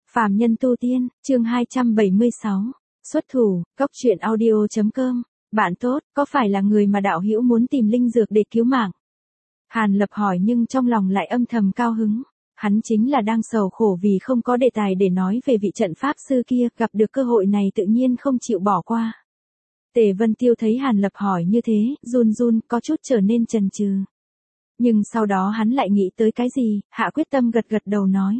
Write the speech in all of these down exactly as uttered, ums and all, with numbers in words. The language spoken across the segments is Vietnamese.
Phàm nhân tu tiên, chương hai trăm bảy mươi sáu. Xuất thủ, góc truyện audio chấm com. Bạn tốt, có phải là người mà đạo hữu muốn tìm linh dược để cứu mạng? Hàn Lập hỏi nhưng trong lòng lại âm thầm cao hứng. Hắn chính là đang sầu khổ vì không có đề tài để nói về vị trận pháp sư kia, gặp được cơ hội này tự nhiên không chịu bỏ qua. Tề Vân Tiêu thấy Hàn Lập hỏi như thế, run run, có chút trở nên chần chừ. Nhưng sau đó hắn lại nghĩ tới cái gì, hạ quyết tâm gật gật đầu nói.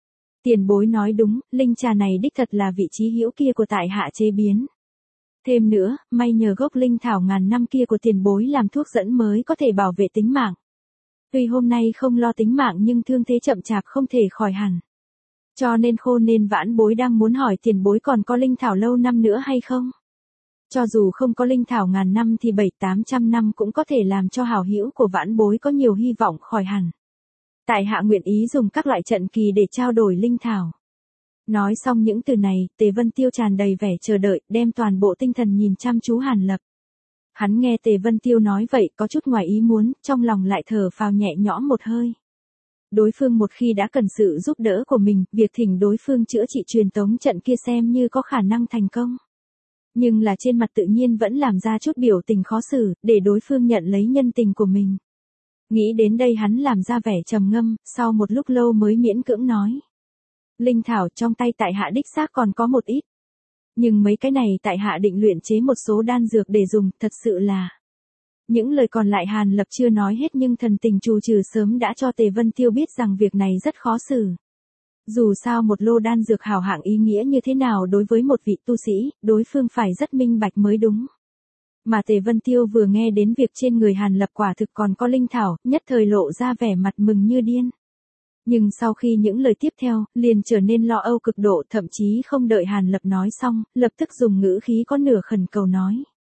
Tiền bối nói đúng, linh trà này đích thật là vị trí hữu kia của tại hạ chế biến. Thêm nữa, may nhờ gốc linh thảo ngàn năm kia của tiền bối làm thuốc dẫn mới có thể bảo vệ tính mạng. Tuy hôm nay không lo tính mạng nhưng thương thế chậm chạp không thể khỏi hẳn. Cho nên khôn nên vãn bối đang muốn hỏi tiền bối còn có linh thảo lâu năm nữa hay không? Cho dù không có linh thảo ngàn năm thì bảy tám trăm năm cũng có thể làm cho hảo hữu của vãn bối có nhiều hy vọng khỏi hẳn. Tại hạ nguyện ý dùng các loại trận kỳ để trao đổi linh thảo. Nói xong những từ này, Tề Vân Tiêu tràn đầy vẻ chờ đợi, đem toàn bộ tinh thần nhìn chăm chú Hàn Lập. Hắn nghe Tề Vân Tiêu nói vậy có chút ngoài ý muốn, trong lòng lại thở phào nhẹ nhõm một hơi. Đối phương một khi đã cần sự giúp đỡ của mình, việc thỉnh đối phương chữa trị truyền tống trận kia xem như có khả năng thành công. Nhưng là trên mặt tự nhiên vẫn làm ra chút biểu tình khó xử, để đối phương nhận lấy nhân tình của mình. Nghĩ đến đây hắn làm ra vẻ trầm ngâm, sau một lúc lâu mới miễn cưỡng nói. Linh thảo trong tay tại hạ đích xác còn có một ít. Nhưng mấy cái này tại hạ định luyện chế một số đan dược để dùng, thật sự là. Những lời còn lại Hàn Lập chưa nói hết nhưng thần tình trù trừ sớm đã cho Tề Vân Tiêu biết rằng việc này rất khó xử. Dù sao một lô đan dược hào hạng ý nghĩa như thế nào đối với một vị tu sĩ, đối phương phải rất minh bạch mới đúng. Mà Tề Vân Tiêu vừa nghe đến việc trên người Hàn Lập quả thực còn có linh thảo, nhất thời lộ ra vẻ mặt mừng như điên. Nhưng sau khi những lời tiếp theo, liền trở nên lo âu cực độ, thậm chí không đợi Hàn Lập nói xong, lập tức dùng ngữ khí có nửa khẩn cầu nói.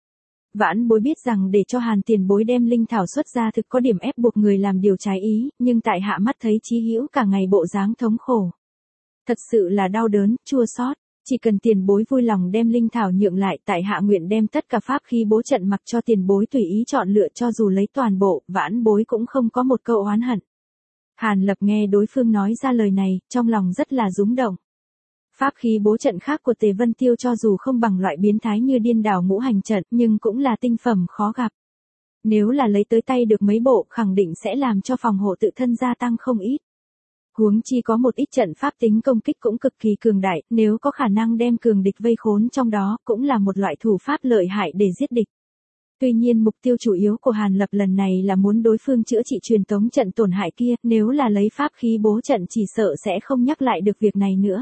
Vãn bối biết rằng để cho Hàn tiền bối đem linh thảo xuất ra thực có điểm ép buộc người làm điều trái ý, nhưng tại hạ mắt thấy chí hữu cả ngày bộ dáng thống khổ. Thật sự là đau đớn, chua xót. Chỉ cần tiền bối vui lòng đem linh thảo nhượng lại, tại hạ nguyện đem tất cả pháp khí bố trận mặc cho tiền bối tùy ý chọn lựa, cho dù lấy toàn bộ, vãn bối cũng không có một câu oán hận. Hàn Lập nghe đối phương nói ra lời này, trong lòng rất là rúng động. Pháp khí bố trận khác của Tề Vân Tiêu cho dù không bằng loại biến thái như điên đảo ngũ hành trận, nhưng cũng là tinh phẩm khó gặp. Nếu là lấy tới tay được mấy bộ, khẳng định sẽ làm cho phòng hộ tự thân gia tăng không ít. Huống chi có một ít trận pháp tính công kích cũng cực kỳ cường đại, nếu có khả năng đem cường địch vây khốn trong đó, cũng là một loại thủ pháp lợi hại để giết địch. Tuy nhiên mục tiêu chủ yếu của Hàn Lập lần này là muốn đối phương chữa trị truyền tống trận tổn hại kia, nếu là lấy pháp khí bố trận chỉ sợ sẽ không nhắc lại được việc này nữa.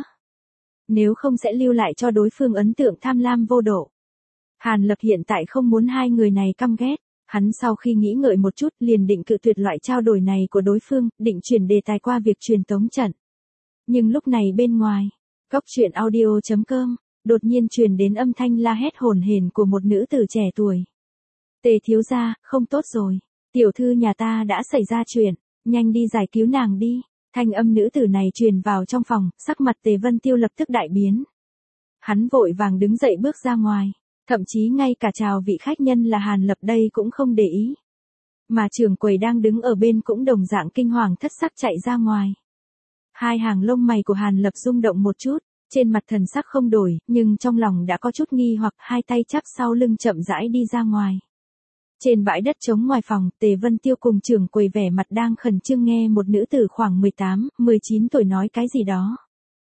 Nếu không sẽ lưu lại cho đối phương ấn tượng tham lam vô độ. Hàn Lập hiện tại không muốn hai người này căm ghét. Hắn sau khi nghĩ ngợi một chút liền định cự tuyệt loại trao đổi này của đối phương, định chuyển đề tài qua việc truyền tống trận. Nhưng lúc này bên ngoài, góc truyện audio chấm com, đột nhiên truyền đến âm thanh la hét hồn hển của một nữ tử trẻ tuổi. Tề thiếu gia, không tốt rồi, tiểu thư nhà ta đã xảy ra chuyện, nhanh đi giải cứu nàng đi. Thanh âm nữ tử này truyền vào trong phòng, sắc mặt Tề Vân Tiêu lập tức đại biến. Hắn vội vàng đứng dậy bước ra ngoài. Thậm chí ngay cả chào vị khách nhân là Hàn Lập đây cũng không để ý. Mà trưởng quầy đang đứng ở bên cũng đồng dạng kinh hoàng thất sắc chạy ra ngoài. Hai hàng lông mày của Hàn Lập rung động một chút, trên mặt thần sắc không đổi, nhưng trong lòng đã có chút nghi hoặc, hai tay chắp sau lưng chậm rãi đi ra ngoài. Trên bãi đất trống ngoài phòng, Tề Vân Tiêu cùng trưởng quầy vẻ mặt đang khẩn trương nghe một nữ tử khoảng mười tám, mười chín tuổi nói cái gì đó.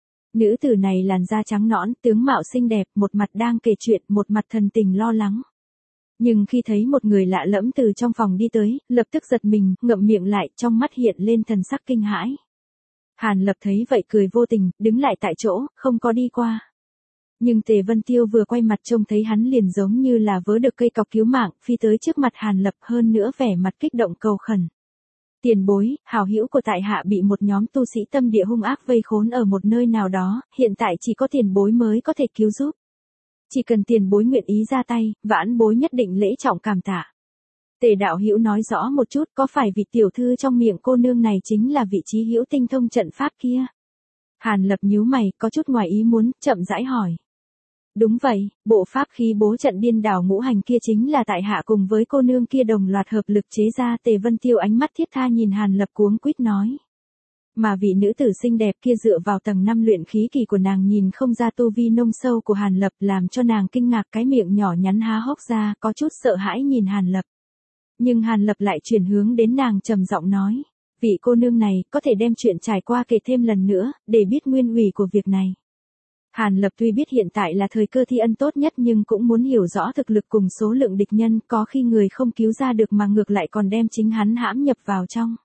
Nữ tử này làn da trắng nõn, tướng mạo xinh đẹp, một mặt đang kể chuyện, một mặt thần tình lo lắng. Nhưng khi thấy một người lạ lẫm từ trong phòng đi tới, lập tức giật mình, ngậm miệng lại, trong mắt hiện lên thần sắc kinh hãi. Hàn Lập thấy vậy cười vô tình, đứng lại tại chỗ, không có đi qua. Nhưng Tề Vân Tiêu vừa quay mặt trông thấy hắn liền giống như là vớ được cây cọc cứu mạng, phi tới trước mặt Hàn Lập, hơn nữa vẻ mặt kích động cầu khẩn. Tiền bối, hảo hữu của tại hạ bị một nhóm tu sĩ tâm địa hung ác vây khốn ở một nơi nào đó, hiện tại chỉ có tiền bối mới có thể cứu giúp. Chỉ cần tiền bối nguyện ý ra tay, vãn bối nhất định lễ trọng cảm tạ. Tề đạo hữu nói rõ một chút, có phải vị tiểu thư trong miệng cô nương này chính là vị trí hữu tinh thông trận pháp kia? Hàn Lập nhíu mày, có chút ngoài ý muốn, chậm rãi hỏi. Đúng vậy, bộ pháp khí bố trận điên đảo ngũ hành kia chính là tại hạ cùng với cô nương kia đồng loạt hợp lực chế ra. Tề Vân Tiêu ánh mắt thiết tha nhìn Hàn Lập cuống quýt nói. Mà vị nữ tử xinh đẹp kia dựa vào tầng năm luyện khí kỳ của nàng nhìn không ra tu vi nông sâu của Hàn Lập, làm cho nàng kinh ngạc, cái miệng nhỏ nhắn há hốc ra, có chút sợ hãi nhìn Hàn Lập. Nhưng Hàn Lập lại chuyển hướng đến nàng trầm giọng nói, vị cô nương này, có thể đem chuyện trải qua kể thêm lần nữa, để biết nguyên ủy của việc này. Hàn Lập tuy biết hiện tại là thời cơ thi ân tốt nhất nhưng cũng muốn hiểu rõ thực lực cùng số lượng địch nhân, có khi người không cứu ra được mà ngược lại còn đem chính hắn hãm nhập vào trong.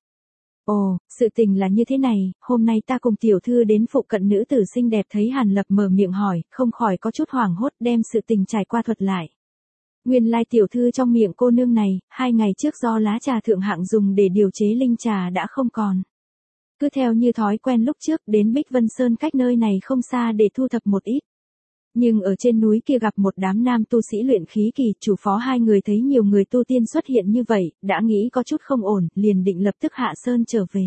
Ồ, sự tình là như thế này, hôm nay ta cùng tiểu thư đến phụ cận nữ tử xinh đẹp thấy Hàn Lập mở miệng hỏi, không khỏi có chút hoảng hốt đem sự tình trải qua thuật lại. Nguyên lai tiểu thư trong miệng cô nương này, hai ngày trước do lá trà thượng hạng dùng để điều chế linh trà đã không còn. Cứ theo như thói quen lúc trước đến Bích Vân Sơn cách nơi này không xa để thu thập một ít. Nhưng ở trên núi kia gặp một đám nam tu sĩ luyện khí kỳ, chủ phó hai người thấy nhiều người tu tiên xuất hiện như vậy, đã nghĩ có chút không ổn, liền định lập tức hạ sơn trở về.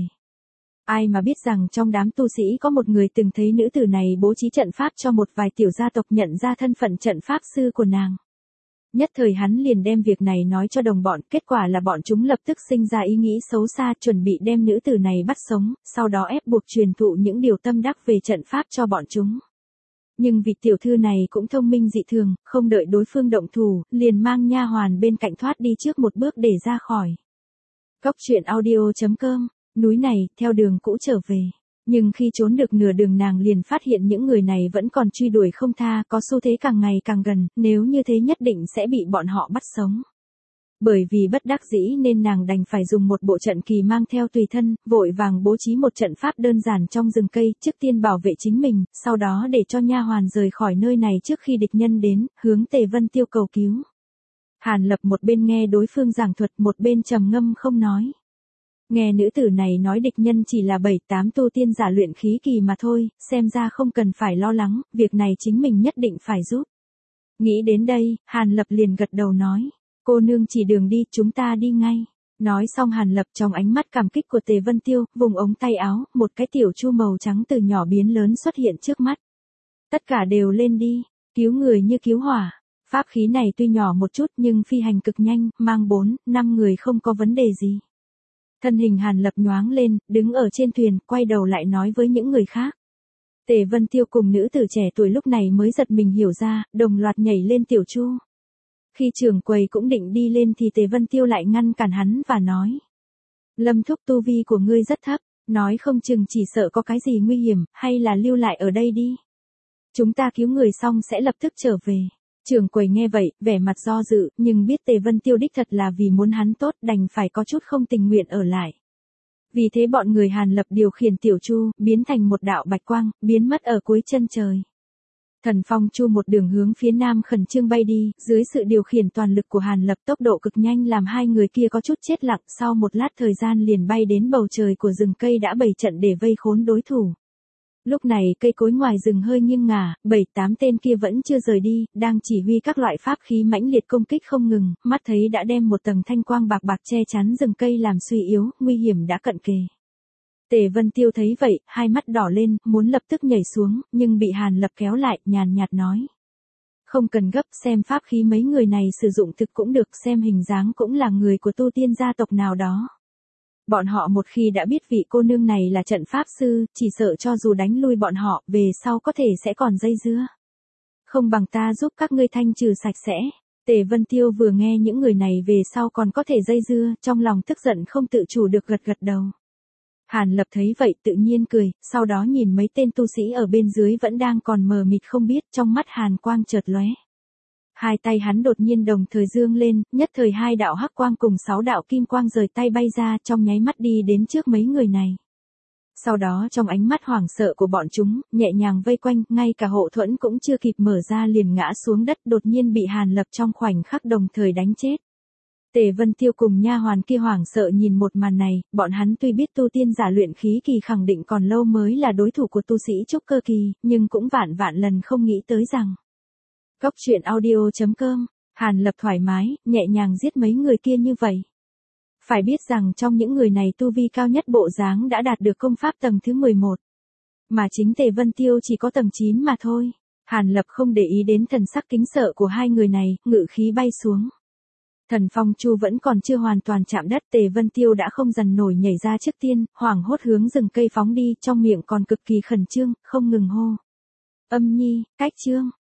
Ai mà biết rằng trong đám tu sĩ có một người từng thấy nữ tử này bố trí trận pháp cho một vài tiểu gia tộc nhận ra thân phận trận pháp sư của nàng. Nhất thời hắn liền đem việc này nói cho đồng bọn, kết quả là bọn chúng lập tức sinh ra ý nghĩ xấu xa, chuẩn bị đem nữ tử này bắt sống, sau đó ép buộc truyền thụ những điều tâm đắc về trận pháp cho bọn chúng. Nhưng vị tiểu thư này cũng thông minh dị thường, không đợi đối phương động thủ, liền mang nha hoàn bên cạnh thoát đi trước một bước để ra khỏi. Cốc truyện audio chấm com, núi này, theo đường cũ trở về. Nhưng khi trốn được nửa đường nàng liền phát hiện những người này vẫn còn truy đuổi không tha, có xu thế càng ngày càng gần, nếu như thế nhất định sẽ bị bọn họ bắt sống. Bởi vì bất đắc dĩ nên nàng đành phải dùng một bộ trận kỳ mang theo tùy thân, vội vàng bố trí một trận pháp đơn giản trong rừng cây, trước tiên bảo vệ chính mình, sau đó để cho nha hoàn rời khỏi nơi này trước khi địch nhân đến, hướng Tề Vân Tiêu cầu cứu. Hàn Lập một bên nghe đối phương giảng thuật, một bên trầm ngâm không nói. Nghe nữ tử này nói địch nhân chỉ là bảy tám tu tiên giả luyện khí kỳ mà thôi, xem ra không cần phải lo lắng, việc này chính mình nhất định phải giúp. Nghĩ đến đây, Hàn Lập liền gật đầu nói, cô nương chỉ đường đi, chúng ta đi ngay. Nói xong Hàn Lập trong ánh mắt cảm kích của Tề Vân Tiêu, vùng ống tay áo, một cái tiểu chu màu trắng từ nhỏ biến lớn xuất hiện trước mắt. Tất cả đều lên đi, cứu người như cứu hỏa. Pháp khí này tuy nhỏ một chút nhưng phi hành cực nhanh, mang bốn, năm người không có vấn đề gì. Thân hình Hàn Lập nhoáng lên, đứng ở trên thuyền, quay đầu lại nói với những người khác. Tề Vân Tiêu cùng nữ tử trẻ tuổi lúc này mới giật mình hiểu ra, đồng loạt nhảy lên tiểu chu. Khi trưởng quầy cũng định đi lên thì Tề Vân Tiêu lại ngăn cản hắn và nói. Lâm thúc, tu vi của ngươi rất thấp, nói không chừng chỉ sợ có cái gì nguy hiểm, hay là lưu lại ở đây đi. Chúng ta cứu người xong sẽ lập tức trở về. Trưởng quầy nghe vậy, vẻ mặt do dự, nhưng biết Tề Vân Tiêu đích thật là vì muốn hắn tốt, đành phải có chút không tình nguyện ở lại. Vì thế bọn người Hàn Lập điều khiển tiểu chu, biến thành một đạo bạch quang, biến mất ở cuối chân trời. Thần phong chu một đường hướng phía nam khẩn trương bay đi, dưới sự điều khiển toàn lực của Hàn Lập, tốc độ cực nhanh làm hai người kia có chút chết lặng, sau một lát thời gian liền bay đến bầu trời của rừng cây đã bày trận để vây khốn đối thủ. Lúc này cây cối ngoài rừng hơi nghiêng ngả, bảy tám tên kia vẫn chưa rời đi, đang chỉ huy các loại pháp khí mãnh liệt công kích không ngừng, mắt thấy đã đem một tầng thanh quang bạc bạc che chắn rừng cây làm suy yếu, nguy hiểm đã cận kề. Tề Vân Tiêu thấy vậy, hai mắt đỏ lên, muốn lập tức nhảy xuống, nhưng bị Hàn Lập kéo lại, nhàn nhạt nói. Không cần gấp, xem pháp khí mấy người này sử dụng thực cũng được, xem hình dáng cũng là người của tu tiên gia tộc nào đó. Bọn họ một khi đã biết vị cô nương này là trận pháp sư, chỉ sợ cho dù đánh lui bọn họ, về sau có thể sẽ còn dây dưa. Không bằng ta giúp các ngươi thanh trừ sạch sẽ. Tề Vân Tiêu vừa nghe những người này về sau còn có thể dây dưa, trong lòng tức giận không tự chủ được gật gật đầu. Hàn Lập thấy vậy tự nhiên cười, sau đó nhìn mấy tên tu sĩ ở bên dưới vẫn đang còn mờ mịt không biết, trong mắt Hàn quang chợt lóe. Hai tay hắn đột nhiên đồng thời dương lên, nhất thời hai đạo hắc quang cùng sáu đạo kim quang rời tay bay ra, trong nháy mắt đi đến trước mấy người này. Sau đó trong ánh mắt hoảng sợ của bọn chúng, nhẹ nhàng vây quanh, ngay cả hộ thuẫn cũng chưa kịp mở ra liền ngã xuống đất, đột nhiên bị Hàn Lập trong khoảnh khắc đồng thời đánh chết. Tề Vân Tiêu cùng nha hoàn kia hoảng sợ nhìn một màn này, bọn hắn tuy biết tu tiên giả luyện khí kỳ khẳng định còn lâu mới là đối thủ của tu sĩ trúc cơ kỳ, nhưng cũng vạn vạn lần không nghĩ tới rằng. Cốc truyện audio chấm com, Hàn Lập thoải mái, nhẹ nhàng giết mấy người kia như vậy. Phải biết rằng trong những người này tu vi cao nhất bộ dáng đã đạt được công pháp tầng thứ mười một. Mà chính Tề Vân Tiêu chỉ có tầng chín mà thôi. Hàn Lập không để ý đến thần sắc kính sợ của hai người này, ngự khí bay xuống. Thần phong chu vẫn còn chưa hoàn toàn chạm đất, Tề Vân Tiêu đã không dằn nổi nhảy ra trước tiên, hoảng hốt hướng rừng cây phóng đi, trong miệng còn cực kỳ khẩn trương, không ngừng hô. Âm nhi, cách chương.